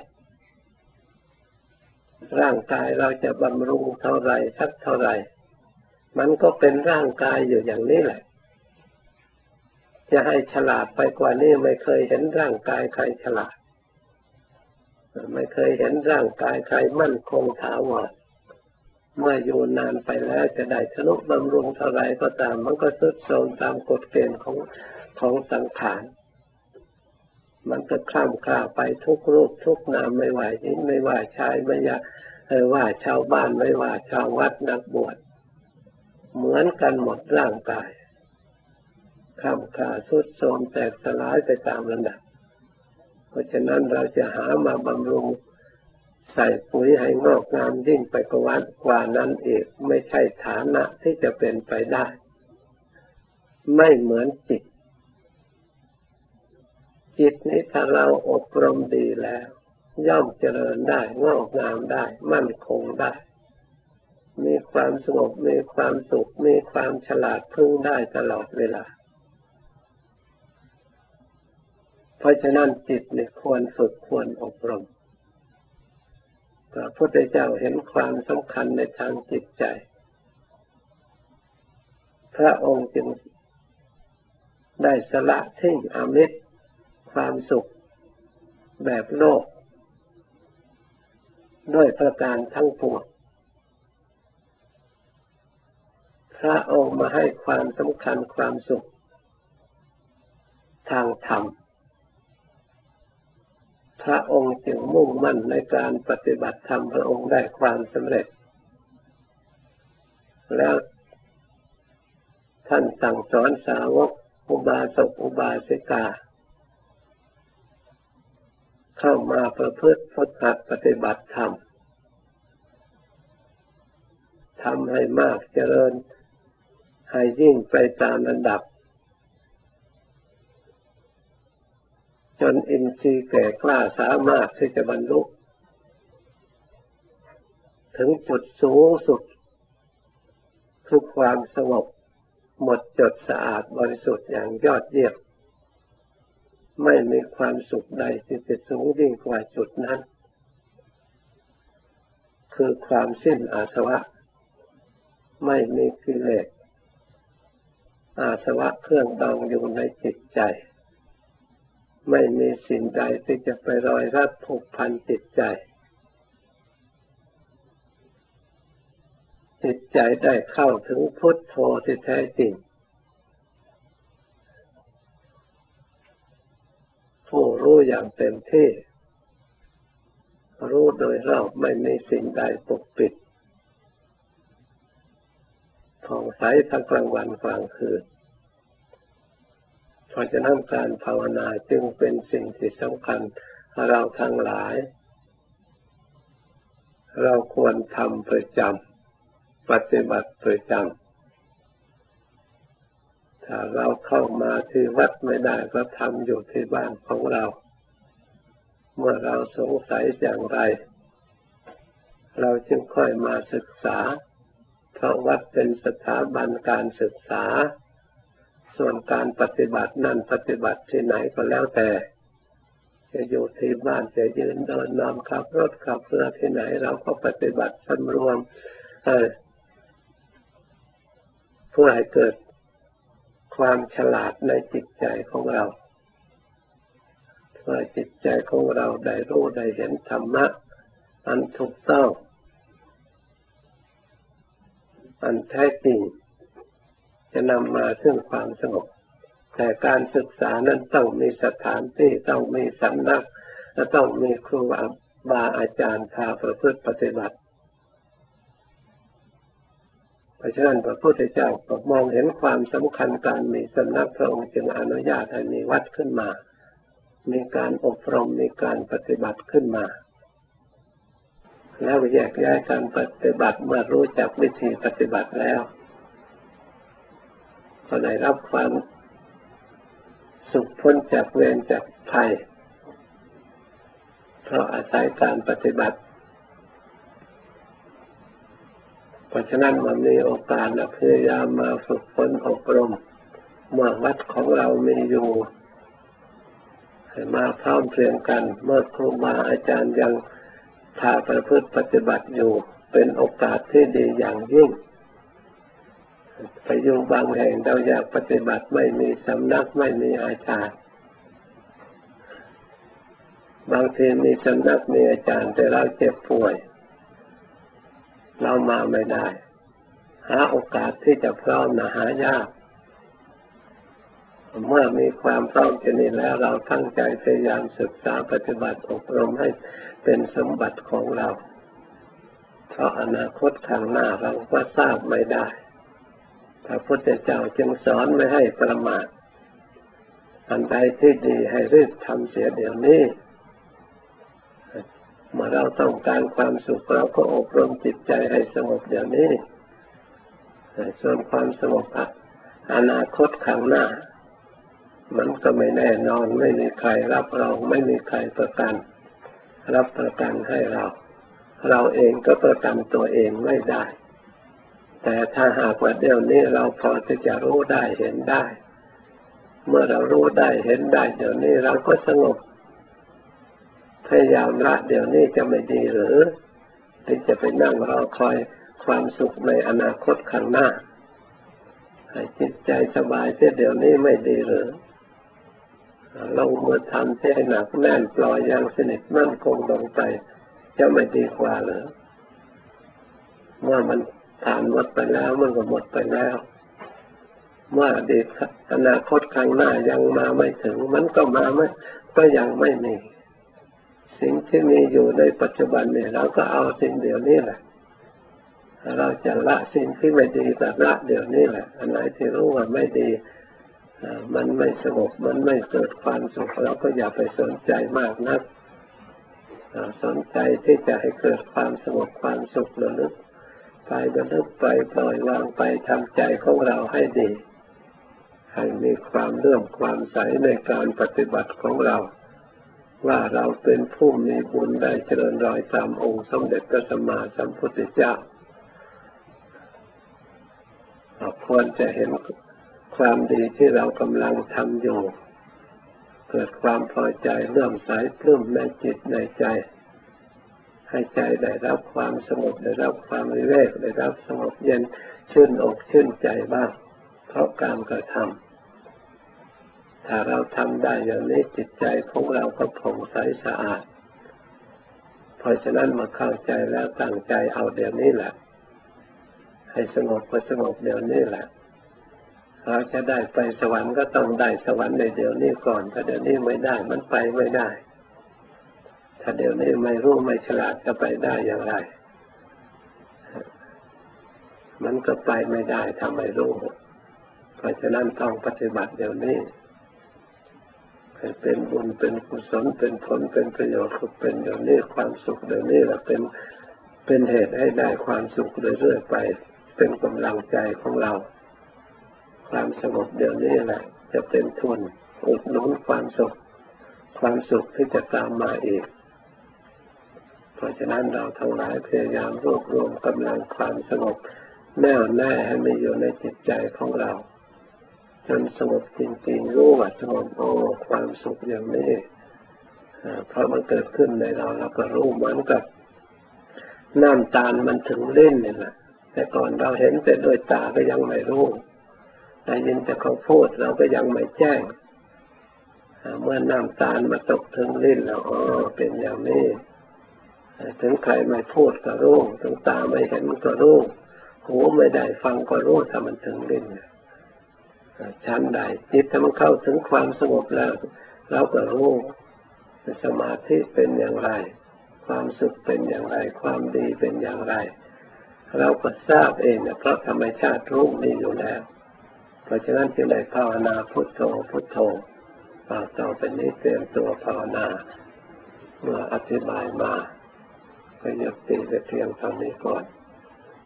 ร่างกายเราจะบำรุงเท่าไรสักเท่าไรมันก็เป็นร่างกายอยู่อย่างนี้แหละจะให้ฉลาดไปกว่านี้ไม่เคยเห็นร่างกายใครฉลาดไม่เคยเห็นร่างกายใครมั่นคงถาวรเมื่ออยู่นานไปแล้วจะได้ทนุบำรุงเท่าไรก็ตามมันก็ทรุดโทรมตามกฎเกณฑ์ของสังขารมันก็คล่ำคล้าไปทุกรูปทุกนามไม่ว่าหญิงไม่ว่าชายไม่ว่าชาวบ้านไม่ว่าชาววัดนักบวชเหมือนกันหมดร่างกายคล่ำคล้าทรุดโทรมแตกสลายไปตามระดับเพราะฉะนั้นเราจะหามาบำรุงใส่ปุ๋ยให้งอกงามยิ่งไปกว่านั้นอีกไม่ใช่ฐานะที่จะเป็นไปได้ไม่เหมือนจิตจิตนี้ถ้าเราอบรมดีแล้วย่อมเจริญได้งอกงามได้มั่นคงได้มีความสงบมีความสุขมีความฉลาดพึ่งได้ตลอดเวลาเพราะฉะนั้นจิตนี่ควรฝึกควรอบรมพระพุทธเจ้าเห็นความสำคัญในทางจิตใจพระองค์จึงได้สละทิ้งอามิตรความสุขแบบโลกด้วยประการทั้งปวงพระองค์มาให้ความสำคัญความสุขทางธรรมพระองค์จึงมุ่งมั่นในการปฏิบัติธรรมพระองค์ได้ความสำเร็จแล้วท่านสั่งสอนสาวกอุบาสกอุบาสิกาเข้ามาประพฤติปฏิบัติธรรมทำให้มากเจริญให้ยิ่งไปตามระดับจนอินทรีย์แก่กล้าสามารถที่จะบรรลุถึงจุดสูงสุดคือความสงบหมดจดสะอาดบริสุทธิ์อย่างยอดเยี่ยมไม่มีความสุขใดที่จะสูงยิ่งกว่าจุดนั้นคือความสิ้นอาสวะไม่มีกิเลสอาสวะเครื่องดองอยู่ในจิตใจไม่มีสิ่งใดที่จะไปรอยรัดผูกพันจิตใจจิตใจได้เข้าถึงพุทโธที่แท้จริงผู้รู้อย่างเต็มที่รู้โดยรอบไม่มีสิ่งใดปกปิดผ่องใสทั้งกลางวันกลางคืนเพราะฉะนั้นการภาวนาจึงเป็นสิ่งที่สำคัญเราทั้งหลายเราควรทำประจำปฏิบัติประจำถ้าเราเข้ามาที่วัดไม่ได้ก็ทำอยู่ที่บ้านของเราเมื่อเราสงสัยอย่างไรเราจึงค่อยมาศึกษาเพราะวัดเป็นสถาบันการศึกษาส่วนการปฏิบัตินั้นปฏิบัติที่ไหนก็แล้วแต่จะอยู่ที่บ้านจะยืนเดินนอนขับรถขับเรือที่ไหนเราก็ปฏิบัติสำรวมเพื่อให้เกิดความฉลาดในจิตใจของเราเพื่อจิตใจของเราได้รู้ได้เห็นธรรมะอันถูกต้องอันแท้จริงจะนำมาซึ่งความสงบแต่การศึกษานั้นต้องมีสถานที่ต้องมีสำนักและต้องมีครูบาอาจารย์พาประพฤติปฏิบัติเพราะฉะนั้นพระพุทธเจ้าก็มองเห็นความสำคัญการมีสำนักพระองค์จึงอนุญาตให้มีวัดขึ้นมามีการอบรมมีการปฏิบัติขึ้นมาแล้วแยกย้ายการปฏิบัติเมื่อรู้จักวิธีปฏิบัติแล้วก็ได้รับความสุขพ้นจากเวรจากภัยเพราะอาศัยการปฏิบัติเพราะฉะนั้นมันมีโอกาสพยายามมาฝึกฝนอบรมเมื่อวัดของเรามีอยู่ให้มาพร้อมเพรียงกันเมื่อครูบาอาจารย์ยังพาประพฤติปฏิบัติอยู่เป็นโอกาสที่ดีอย่างยิ่งไปอยู่บางแห่งเราอยากปฏิบัติไม่มีสำนักไม่มีอาจารย์บางทีมีสำนักมีอาจารย์แต่เราเจ็บป่วยเรามาไม่ได้หาโอกาสที่จะพร้อมหายากเมื่อมีความพร้อมเช่นนี้แล้วเราตั้งใจพยายามศึกษาปฏิบัติอบรมให้เป็นสมบัติของเราเพราะอนาคตข้างหน้าเราก็ทราบไม่ได้พระพุทธเจ้าจึงสอนไม่ให้ประมาทอันใดที่ดีให้รีบทำเสียเดี๋ยวนี้เมื่อเราต้องการความสุขเราก็อบรมจิตใจให้สงบเดี๋ยวนี้ส่วนความสงบอนาคตข้างหน้ามันก็ไม่แน่นอนไม่มีใครรับรองไม่มีใครประกันรับประกันให้เราเองก็ประกันตัวเองไม่ได้แต่ถ้าหากว่าเดี๋ยวนี้เราพอที่จะรู้ได้เห็นได้เมื่อเรารู้ได้เห็นได้เดี๋ยวนี้เราก็สงบพยายามละเดี๋ยวนี้จะไม่ดีหรือที่จะไปนั่งรอคอยความสุขในอนาคตข้างหน้าให้จิตใจสบายเสียเดี๋ยวนี้ไม่ดีหรือลงมือทำเสียให้หนักแน่นปล่อยอย่างสนิทมั่นคงลงไปจะไม่ดีกว่าหรือเมื่อมันผ่านหมดไปแล้วมันก็หมดไปแล้วเมื่ออดีตอนาคตข้างหน้ายังมาไม่ถึงมันก็มาไม่ก็ยังไม่มีสิ่งที่มีอยู่ในปัจจุบันเนี่ยเราก็เอาสิ่งเดียวนี้แหละเราจะละสิ่งที่ไม่ดีแบบละเดี๋ยวนี้แหละอันไหนที่รู้ว่าไม่ดีมันไม่สงบมันไม่เกิดความสุขเราก็อย่าไปสนใจมากนักสนใจที่จะให้เกิดความสงบความสุขระลึกไปปล่อยวางไปทำใจของเราให้ดีให้มีความเลื่อมความใสในการปฏิบัติของเราว่าเราเป็นผู้มีบุญได้เจริญรอยตามองค์สมเด็จพระสัมมาสัมพุทธเจ้าควรจะเห็นความดีที่เรากำลังทำอยู่เกิดความพอใจเลื่อมใสปลื้มในจิตในใจให้ใจได้รับความสงบได้รับความวิเวกได้รับสงบเย็นชื่นอกชื่นใจบ้างเพราะการกระทำถ้าเราทำได้อย่างนี้จิตใจของเราก็ผ่องใสสะอาดเพราะฉะนั้นมาเข้าใจแล้วตั้งใจเอาเดี๋ยวนี้แหละให้สงบก็สงบเดี๋ยวนี้แหละเราจะได้ไปสวรรค์ก็ต้องได้สวรรค์ในเดี๋ยวนี้ก่อนถ้าเดี๋ยวนี้ไม่ได้มันไปไม่ได้ถ้าเดี๋ยวนี้ไม่รู้ไม่ฉลาดจะไปได้อย่างไรมันก็ไปไม่ได้ถ้าไม่รู้เพราะฉะนั้นต้องปฏิบัติเดี๋ยวนี้ให้เป็นบุญเป็นกุศลเป็นผลเป็นประโยชน์เป็นเดี๋ยวนี้ความสุขเดี๋ยวนี้แหละเป็นเหตุให้ได้ความสุขเรื่อยๆไปเป็นกำลังใจของเราความสงบเดี๋ยวนี้แหละจะเป็นทุนอุดหนุนความสุขที่จะตามมาอีกเพราะฉะนั้นเราทั้งหลายพยายามรวบรวมกำลังความสงบแน่วแน่ให้มีอยู่ในจิตใจของเราจนสงบจริงๆรู้ว่าสงบความสุขอย่างนี้เพราะมันเกิดขึ้นในเราเราก็รู้เหมือนกับน้ำตาลมันถึงลิ้นนี่แหละแต่ก่อนเราเห็นแต่ด้วยตาก็ยังไม่รู้ได้ยินแต่เขาพูดเราก็ยังไม่แจ้งเมื่อน้ำตาลมาตกถึงลิ้นแล้วเป็นอย่างนี้ถึงใครไม่พูดก็รู้ถึงตาไม่เห็นก็รู้หูไม่ได้ฟังก็รู้ถ้ามันถึงลิ้นชั้นใดจิตถ้ามันเข้าถึงความสงบแล้วเราก็รู้สมาธิเป็นอย่างไรความสุขเป็นอย่างไรความดีเป็นอย่างไรเราก็ทราบเองเพราะธรรมชาติรู้นี่อยู่แล้วเพราะฉะนั้นจึงได้ภาวนาพุทโธพุทโธต่อไปนี้เตรียมตัวภาวนาเมื่ออธิบายมาก็ยุติแต่เพียงเท่านี้ก่อน